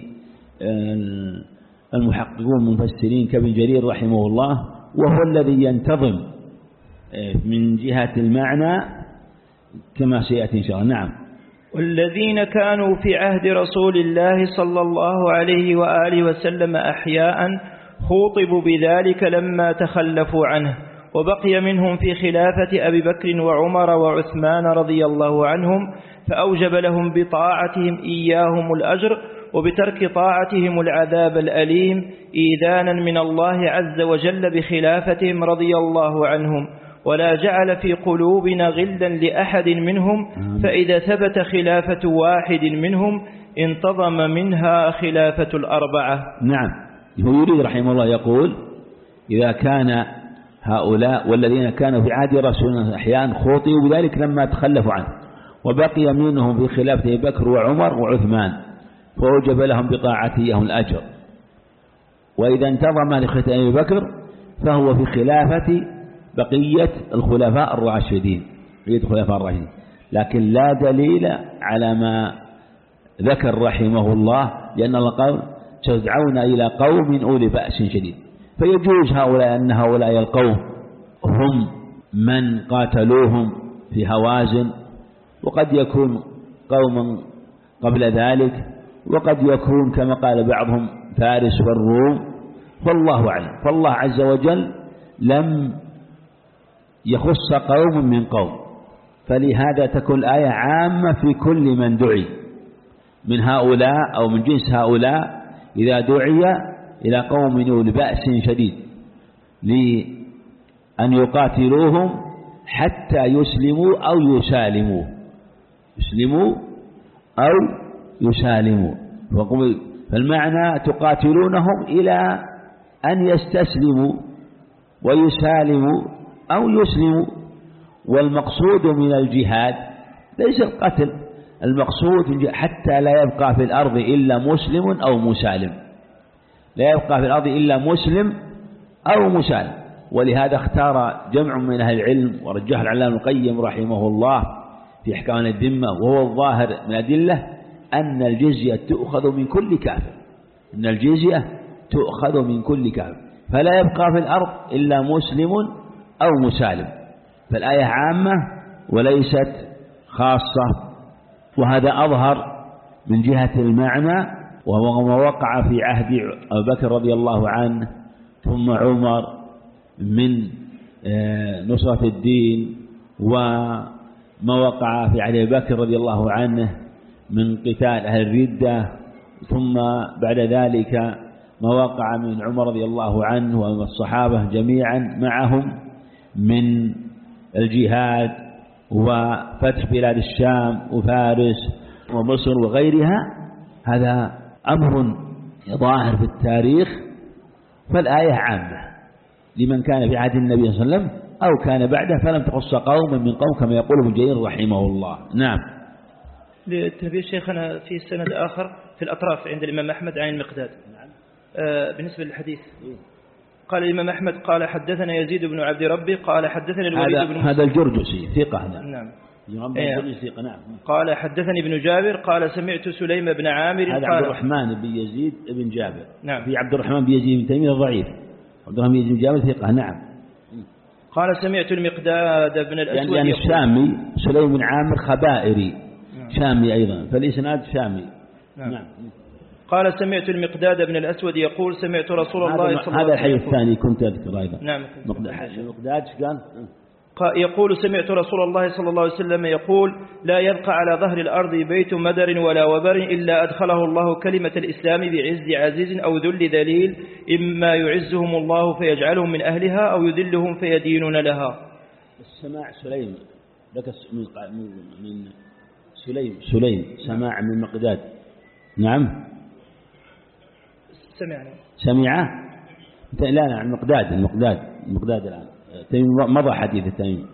المحققون المفسرين كابن جرير رحمه الله، وهو الذي ينتظم من جهة المعنى كما سيأتي إن شاء الله. نعم. والذين كانوا في عهد رسول الله صلى الله عليه وآله وسلم أحياء خوطبوا بذلك لما تخلفوا عنه، وبقي منهم في خلافة أبي بكر وعمر وعثمان رضي الله عنهم، فأوجب لهم بطاعتهم إياهم الأجر وبترك طاعتهم العذاب الأليم إيذانا من الله عز وجل بخلافتهم رضي الله عنهم، ولا جعل في قلوبنا غلا لأحد منهم، فإذا ثبت خلافة واحد منهم انتظم منها خلافة الأربعة. نعم. هو يريد رحمه الله يقول إذا كان هؤلاء والذين كانوا في عهد رسولنا أحيانا خوطئوا بذلك لما تخلفوا عنه، وبقي منهم في خلافة أبي بكر وعمر وعثمان، فوجب لهم بطاعتهم الأجر. وإذا انتظم لخلافة أبي بكر فهو في خلافة بقية الخلفاء الراشدين، بقية الخلفاء الراشدين، لكن لا دليل على ما ذكر رحمه الله، لأن الله قال تدعون إلى قوم أولي بأس شديد، فيجوز هؤلاء أن هؤلاء القوم هم من قاتلوهم في هوازن، وقد يكون قوما قبل ذلك، وقد يكون كما قال بعضهم فارس والروم، فالله أعلم. فالله عز وجل لم يخص قوم من قوم، فلهذا تكون الآية عامة في كل من دعي من هؤلاء أو من جنس هؤلاء، إذا دعي إلى قوم أولي بأس شديد لأن يقاتلوهم حتى يسلموا أو يسالموا، يسلموا أو يسالموا. فالمعنى تقاتلونهم إلى أن يستسلموا ويسالموا أو يسلموا. والمقصود من الجهاد ليس القتل، المقصود حتى لا يبقى في الأرض إلا مسلم أو مسالم، لا يبقى في الأرض إلا مسلم أو مسالم. ولهذا اختار جمع من أهل العلم ورجح العلامة القيم رحمه الله في أحكام الذمة، وهو الظاهر من أدلة أن الجزية تؤخذ من كل كافر، أن الجزية تؤخذ من كل كافر، فلا يبقى في الأرض إلا مسلم أو مسالم. فالآية عامة وليست خاصة، وهذا أظهر من جهة المعنى، وهو ما وقع في عهد أبي بكر رضي الله عنه ثم عمر من نصرة الدين، وما وقع في عهد أبي بكر رضي الله عنه من قتال أهل الردة، ثم بعد ذلك ما وقع من عمر رضي الله عنه والصحابة جميعا معهم من الجهاد وفتح بلاد الشام وفارس ومصر وغيرها. هذا أمر ظاهر في التاريخ، فالآية عامة لمن كان في عهد النبي صلى الله عليه وسلم أو كان بعده، فلم تخص قوما من قوم كما يقول ابن جرير رحمه الله. نعم. لتنبيه شيخنا في سند آخر في الأطراف عند الإمام أحمد عن المقداد. آه بالنسبة للحديث قال الإمام أحمد قال حدثنا يزيد بن عبد ربي قال حدثنا الوليد هذا بن هذا الجرجسي ثقة. نعم. ثقة. نعم. قال حدثني ابن جابر قال سمعت سليم بن عامر. هذا عبد الرحمن بن يزيد بن جابر. نعم. في عبد الرحمن بن يزيد بن تيمية ضعيف، عبد الرحمن بن يزيد بن جابر ثقة. نعم. قال سمعت المقداد بن الأسود يعني الشامي سليم بن عامر خبائري. نعم. شامي أيضا، فالإسناد شامي. نعم. نعم. قال سمعت المقداد بن الأسود يقول سمعت رسول الله صلى الله عليه وسلم. هذا الحديث الثاني كنت أذكر أيضا. نعم. المقداد قال يقول سمعت رسول الله صلى الله عليه وسلم يقول لا يبقى على ظهر الأرض بيت مدر ولا وبر إلا أدخله الله كلمة الإسلام بعز عزيز أو ذل ذليل، إما يعزهم الله فيجعلهم من أهلها أو يذلهم فيدينون لها. السماع سليم لك من من سليم سليم سماع من مقداد. نعم سمعنا سمع لا لا المقداد المقداد المقداد الآن تيمم مضى حديث التيمم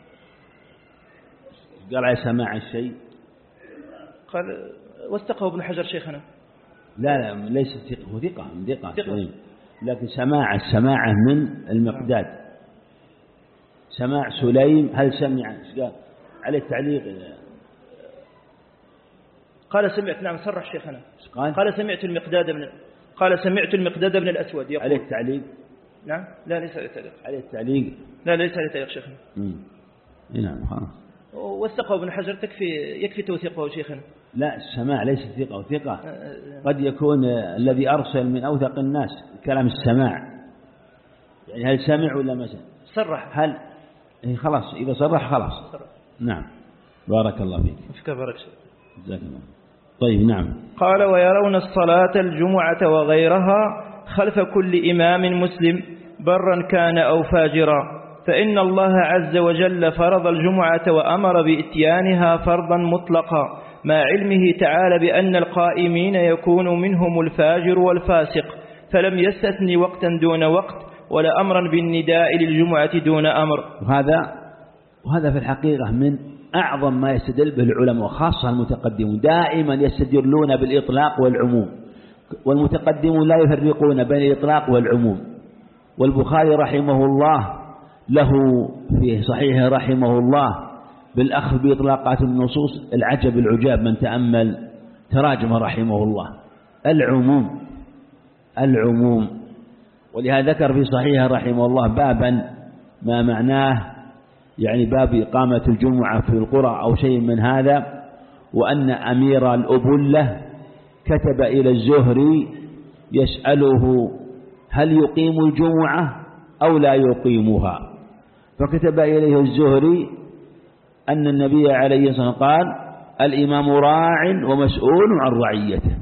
قال على سماع الشيء قال واستقه ابن حجر شيخنا. لا لا ليس ثقة هو ثقة ثقة لكن سماع السماعة من المقداد. سماع سليم هل سمع قال على التعليق قال سمعت نعم صرح شيخنا قال, قال سمعت المقداد من قال سمعت المقداد بن الأسود يقول على التعليق. نعم لا ليس على التعليق على التعليق لا ليس على التعليق شيخنا. امم نعم خلاص واستقه ابن حجر تكفي يكفي توثيقه شيخنا. لا السماع ليس ثقة وثقة قد يكون الذي أرسل من أوثق الناس كلام السماع يعني هل سمع ولا ما سمع صرح هل خلاص إذا صرح خلاص صرح. نعم بارك الله فيك فيك بارك جزاك الله. طيب نعم قال ويرون الصلاة الجمعة وغيرها خلف كل إمام مسلم برا كان أو فاجرا فإن الله عز وجل فرض الجمعة وأمر بإتيانها فرضا مطلقا مع علمه تعالى بأن القائمين يكون منهم الفاجر والفاسق فلم يستثني وقتا دون وقت ولا أمرا بالنداء للجمعة دون أمر. وهذا وهذا في الحقيقة من أعظم ما يستدل به العلماء وخاصة المتقدمون دائما يستدلون بالإطلاق والعموم والمتقدمون لا يفرقون بين الإطلاق والعموم. والبخاري رحمه الله له في صحيحه رحمه الله بالأخذ بإطلاقات النصوص العجب العجاب من تأمل تراجم رحمه الله العموم العموم ولهذا ذكر في صحيحه رحمه الله بابا ما معناه يعني باب إقامة الجمعة في القرى أو شيء من هذا وأن أمير الأبلة كتب إلى الزهري يسأله هل يقيم الجمعة أو لا يقيمها فكتب إليه الزهري أن النبي عليه الصلاة والسلام قال الإمام راع ومسؤول عن رعيته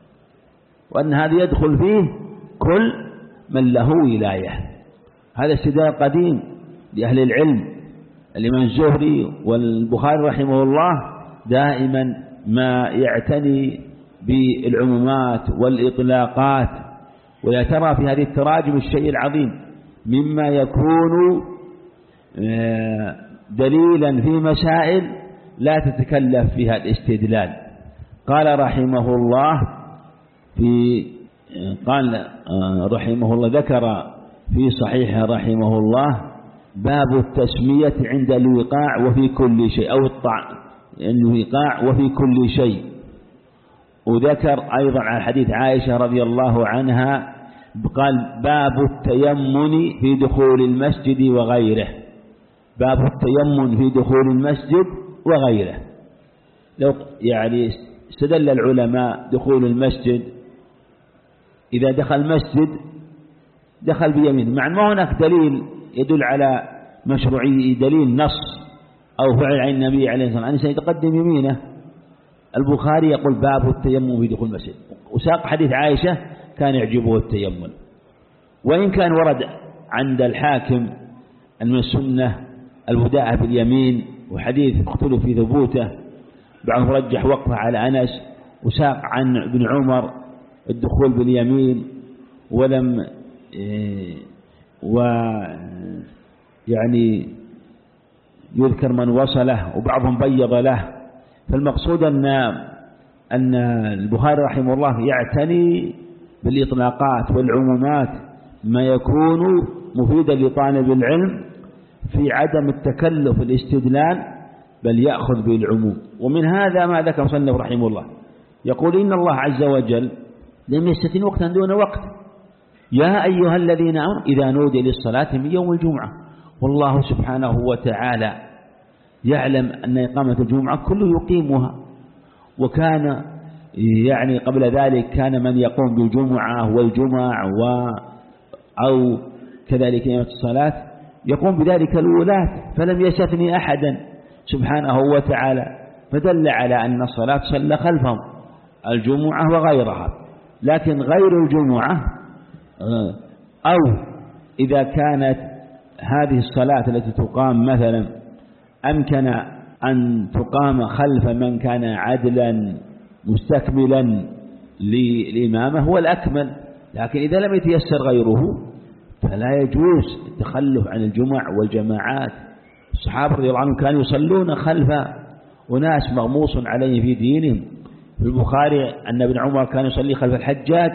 وأن هذا يدخل فيه كل من له ولاية. هذا استدلال قديم لأهل العلم. الإمام الزهري والبخاري رحمه الله دائما ما يعتني بالعمومات والإطلاقات ولا ترى في هذه التراجم الشيء العظيم مما يكون دليلا في مسائل لا تتكلف فيها الاستدلال. قال رحمه الله في قال رحمه الله ذكر في صحيحه رحمه الله باب التسمية عند الوقاع وفي كل شيء أو الطعن الوقاع وفي كل شيء. وذكر أيضا عن حديث عائشة رضي الله عنها قال باب التيمن في دخول المسجد وغيره باب التيمن في دخول المسجد وغيره. لو يعني استدل العلماء دخول المسجد إذا دخل المسجد دخل بيمين مع ما هناك دليل يدل على مشروعية دليل نص أو فعل عن النبي عليه الصلاة والسلام أن سيتقدم يمينه. البخاري يقول باب التيمم في دخول المسجد وساق حديث عائشة كان يعجبه التيمم وإن كان ورد عند الحاكم أن من السنة البداءة باليمين وحديث اختلف في ثبوته بعضهم رجح وقفه على أنس وساق عن ابن عمر الدخول باليمين ولم ويعني يذكر من وصله وبعضهم بيض له. فالمقصود أن أن البخاري رحمه الله يعتني بالإطلاقات والعمومات ما يكون مفيدا لطالب العلم في عدم التكلف الاستدلال بل يأخذ بالعموم. ومن هذا ما ذكر مصنف رحمه الله يقول إن الله عز وجل لم يستثن وقتا دون وقت يا أيها الذين آمنوا إذا نودي للصلاة من يوم الجمعة. والله سبحانه وتعالى يعلم أن إقامة الجمعة كله يقيمها وكان يعني قبل ذلك كان من يقوم بالجمعة والجمع و أو كذلك يوم الصلاة يقوم بذلك الولاة فلم يستثني أحدا سبحانه وتعالى فدل على أن الصلاة صلى خلفهم الجمعة وغيرها. لكن غير الجمعة أو إذا كانت هذه الصلاة التي تقام مثلا أمكن أن تقام خلف من كان عدلا مستكملا للإمامة هو الأكمل، لكن إذا لم يتيسر غيره فلا يجوز التخلف عن الجمع والجماعات. الصحابة رضي الله عنهم كانوا يصلون خلف أناس مغموص عليه في دينهم. في البخاري أن ابن عمر كان يصلي خلف الحجاج،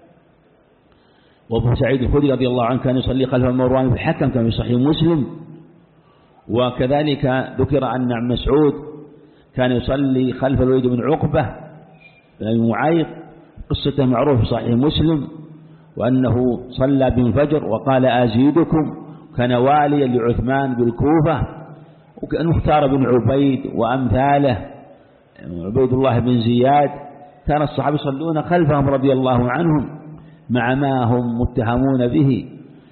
وابو سعيد الخدري رضي الله عنه كان يصلي خلف مروان بن الحكم كما في صحيح مسلم. وكذلك ذكر أن عم مسعود كان يصلي خلف الوليد بن عقبة بن معيط، قصته معروفة في صحيح مسلم، وأنه صلى بالفجر وقال أزيدكم، كان واليا لعثمان بالكوفة، وكان مختار بن عبيد وأمثاله عبيد الله بن زياد، كان الصحابة يصلون خلفهم رضي الله عنهم مع ما هم متهمون به.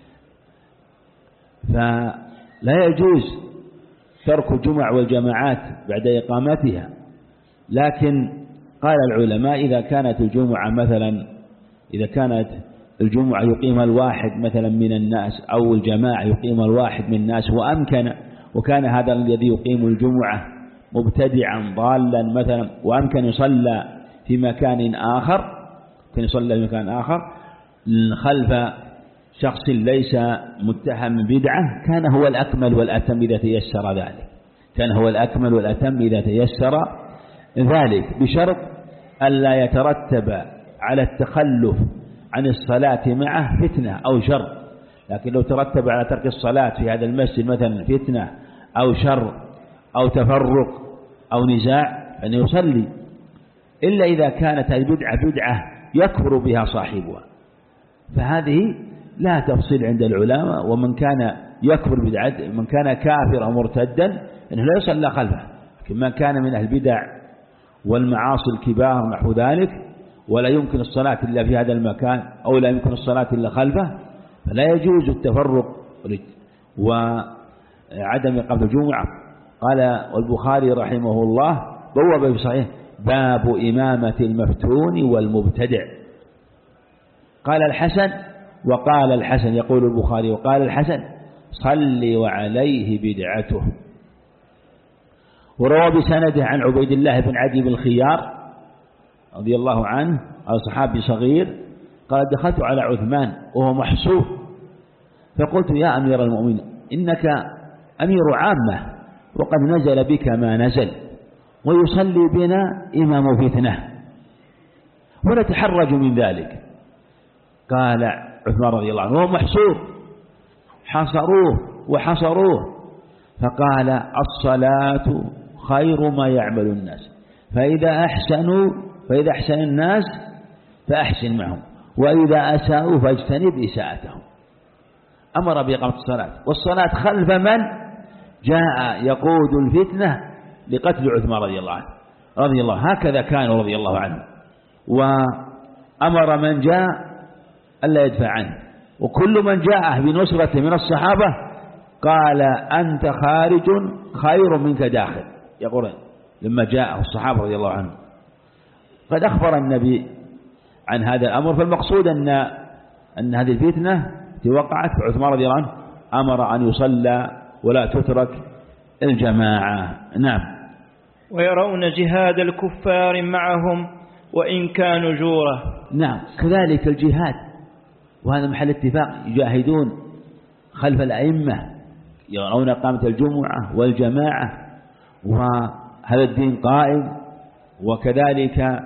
فلا يجوز ترك الجمع والجماعات بعد إقامتها، لكن قال العلماء إذا كانت الجمعة مثلا إذا كانت الجمعة يقيم الواحد مثلا من الناس أو الجماعة يقيم الواحد من الناس وأمكن وكان هذا الذي يقيم الجمعة مبتدعا ضالا مثلا وأمكن يصلى في مكان آخر كان يصلى في مكان آخر خلف شخص ليس متهم بدعة كان هو الأكمل والأتم إذا تيسر ذلك كان هو الأكمل والأتم إذا تيسر ذلك، بشرط ألا يترتب على التخلف عن الصلاة معه فتنة أو شر. لكن لو ترتب على ترك الصلاة في هذا المسجد مثلا فتنة أو شر أو تفرق أو نزاع فإنه يصلي، إلا إذا كانت البدعة بدعة يكفر بها صاحبها، فهذه لا تفصيل عند العلماء. ومن كان يكفر بدعة من كان كافرا مرتدا إنه لا يصلى خلفه، لكن من كان من أهل البدع والمعاصي الكبار نحو ذلك ولا يمكن الصلاة إلا في هذا المكان أو لا يمكن الصلاة إلا خلفه فلا يجوز التفرق وعدم إقامة الجمعة. قال والبخاري رحمه الله بوب في صحيح باب إمامة المفتون والمبتدع. قال الحسن وقال الحسن يقول البخاري وقال الحسن صل وعليه بدعته. وروى بسنده عن عبيد الله بن عدي بن الخيار رضي الله عنه صحابي صغير قال دخلت على عثمان وهو محصور فقلت يا أمير المؤمنين إنك أمير عامة وقد نزل بك ما نزل ويصلي بنا إمام فتنة ونتحرج من ذلك. قال عثمان رضي الله عنه وهو محصور حصروه وحصروه فقال الصلاة خير ما يعمل الناس فإذا أحسنوا فإذا أحسن الناس فأحسن معهم وإذا أساءوا فاجتنب إساءتهم. أمر بإقامة الصلاة والصلاة خلف من جاء يقود الفتنة لقتل عثمان رضي الله عنه رضي الله هكذا كان رضي الله عنه. وأمر من جاء ألا يدفع عنه، وكل من جاءه بنصرة من الصحابة قال أنت خارج خير منك داخل. يقول لما جاءه الصحابة رضي الله عنهم قد أخبر النبي عن هذا الأمر، فالمقصود أن أن هذه الفتنة وقعت عثمان رضي الله عنه أمر أن يصلى ولا تترك الجماعة. نعم. ويرون جهاد الكفار معهم وإن كانوا جورة. نعم كذلك الجهاد، وهذا محل اتفاق، يجاهدون خلف الأئمة يرون إقامة الجمعة والجماعة وهذا الدين قائم. وكذلك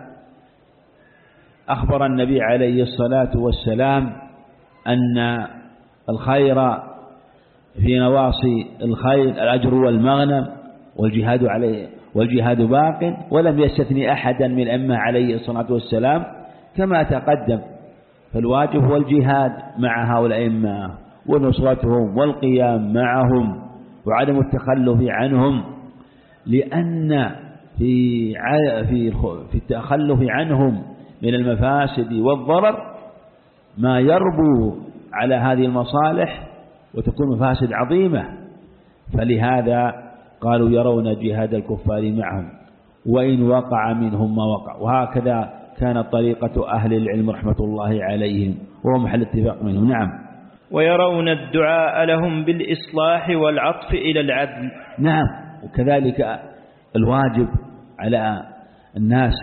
أخبر النبي عليه الصلاة والسلام أن الخير في نواصي الخير الأجر والمغنم والجهاد عليه والجهاد باق، ولم يستثني أحدا من الأئمة عليه الصلاة والسلام كما تقدم. فالواجب هو الجهاد مع هؤلاء الأئمة ونصرتهم والقيام معهم وعدم التخلف عنهم، لأن في في في التخلف عنهم من المفاسد والضرر ما يربو على هذه المصالح وتكون مفاسد عظيمة. فلهذا قالوا يرون جهاد الكفار معهم وإن وقع منهم ما وقع، وهكذا كانت طريقة أهل العلم رحمة الله عليهم وهو محل اتفاق منهم. نعم. ويرون الدعاء لهم بالإصلاح والعطف إلى العدل. نعم وكذلك الواجب على الناس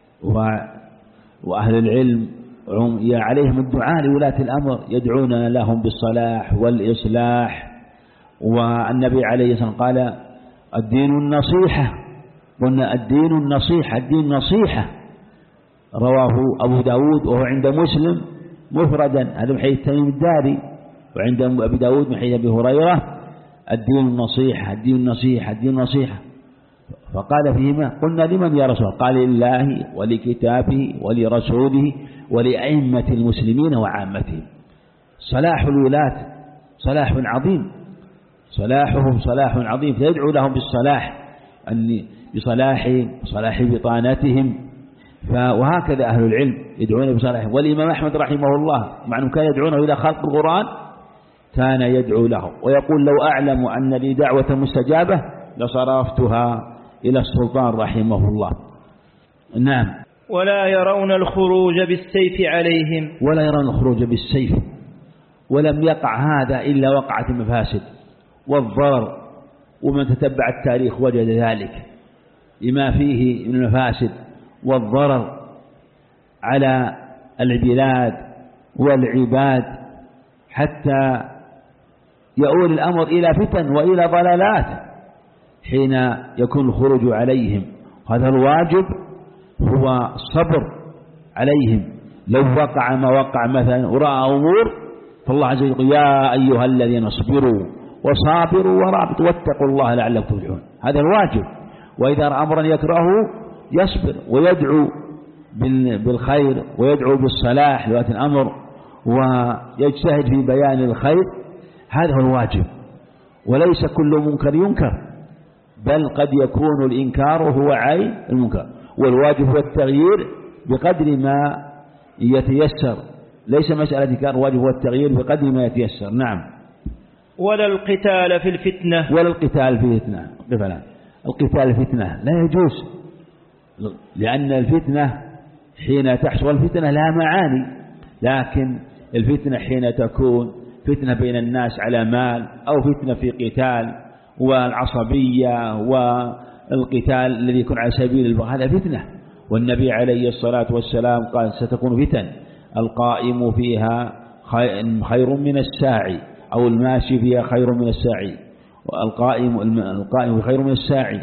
وأهل العلم عليهم الدعاء لولاة الأمر، يدعون لهم بالصلاح والإصلاح. والنبي عليه الصلاة والسلام قال الدين النصيحة، قلنا الدين النصيحة، الدين نصيحة. رواه أبو داود وهو عند مسلم مفردا، هذا من حديث تميم الداري، وعند أبي داود من حديث أبي هريرة الدين النصيحة الدين النصيحة الدين النصيحة. فقال فيهما قلنا لمن يا رسول الله؟ قال لله ولكتابه ولرسوله ولأئمة المسلمين وعامتهم. صلاح الولاة صلاح عظيم، صلاحهم صلاح عظيم، فيدعو لهم بالصلاح، أن بصلاحهم وصلاح بطانتهم. وهكذا أهل العلم يدعون بصلاحهم. والإمام أحمد رحمه الله مع أنه كان يدعونه إلى خلق القرآن كان يدعو لهم ويقول لو أعلم أن لي دعوة مستجابة لصرفتها إلى السلطان رحمه الله. نعم. ولا يرون الخروج بالسيف عليهم، ولا يرون الخروج بالسيف، ولم يقع هذا إلا وقعت المفاسد والضرر، ومن تتبع التاريخ وجد ذلك لما فيه من المفاسد والضرر على البلاد والعباد، حتى يؤول الأمر إلى فتن وإلى ضلالات حين يكون الخروج عليهم. هذا الواجب هو الصبر عليهم. لو وقع ما وقع مثلا ورأى أمور، فالله عز وجل يقول يا أيها الذين اصبروا وصابروا ورابطوا واتقوا الله لعلكم تفلحون. هذا الواجب. وإذا رأى أمرا يكرهه يصبر ويدعو بالخير ويدعو بالصلاح لولاة الأمر ويجتهد في بيان الخير. هذا هو الواجب، وليس كل منكر ينكر، بل قد يكون الإنكار هو عين المنكر. والواجب هو التغيير بقدر ما يتيسر، ليس مسألة إنكار، الواجب هو التغيير بقدر ما يتيسر. نعم. ولا القتال في الفتنة، ولا القتال في الفتنة. قفلا القتال في الفتنة لا يجوز، لأن الفتنة حين تحصل الفتنة لها معاني، لكن الفتنة حين تكون فتنة بين الناس على مال، أو فتنة في قتال والعصبية والقتال الذي يكون على سبيل البغي، هذا فتنة. والنبي عليه الصلاة والسلام قال ستكون فتن القائم فيها خير من الساعي، أو الماشي فيها خير من الساعي، والقائم القائم خير من الساعي،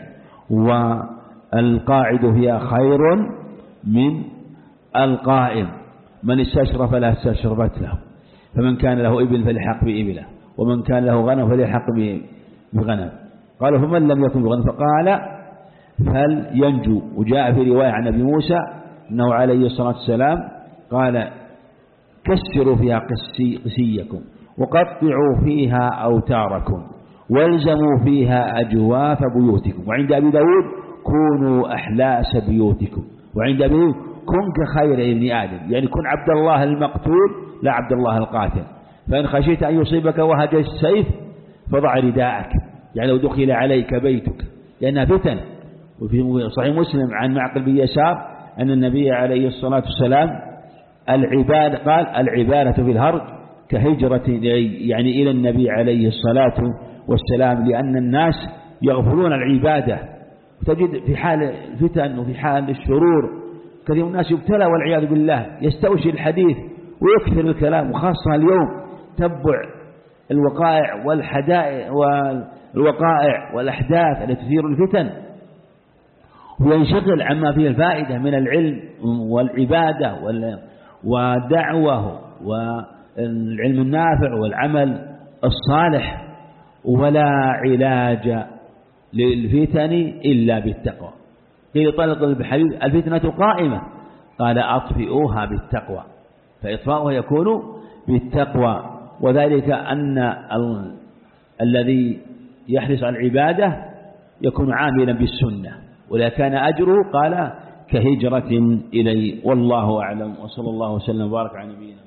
والقاعد فيها خير من القائم. من استشرف لا استشرفت له، فمن كان له إبل فليحق بإبله، ومن كان له غنم فليحق بغنم. قالوا فمن لم يكن بغنم فقال فلينجو. وجاء في رواية عن أبي موسى أنه عليه الصلاة والسلام قال كسروا فيها قسي قسيكم وقطعوا فيها أوتاركم والزموا فيها أجواف بيوتكم. وعند أبي داود كونوا أحلاس بيوتكم. وعند أبي داود كن كخير ابن آدم، يعني كن عبد الله المقتول لا عبد الله القاتل. فإن خشيت أن يصيبك وهج السيف فضع رداءك، يعني لو دخل عليك بيتك، لأنها فتن. وفي صحيح مسلم عن معقل بن يسار أن النبي عليه الصلاة والسلام العباد قال العبادة في الهرج كهجرة يعني إلى النبي عليه الصلاة والسلام، لأن الناس يغفلون العبادة. تجد في حال الفتن وفي حال الشرور كثير من الناس يبتلى والعياذ بالله، يستوشي الحديث ويكثر الكلام، وخاصة اليوم تبع الوقائع والحدائق والوقائع والأحداث التي تثير الفتن، وينشغل عما فيه الفائدة من العلم والعبادة والدعوة والعلم النافع والعمل الصالح. ولا علاج للفتن إلا بالتقوى. قيل طلق الحبيب الفتنة قائمة، قال أطفئوها بالتقوى، فإطفاؤها يكون بالتقوى. وذلك أن ال... الذي يحرص على العبادة يكون عاملا بالسنة، ولا كان أجره قال كهجرة إلي. والله أعلم، وصلى الله وسلم وبارك على نبينا.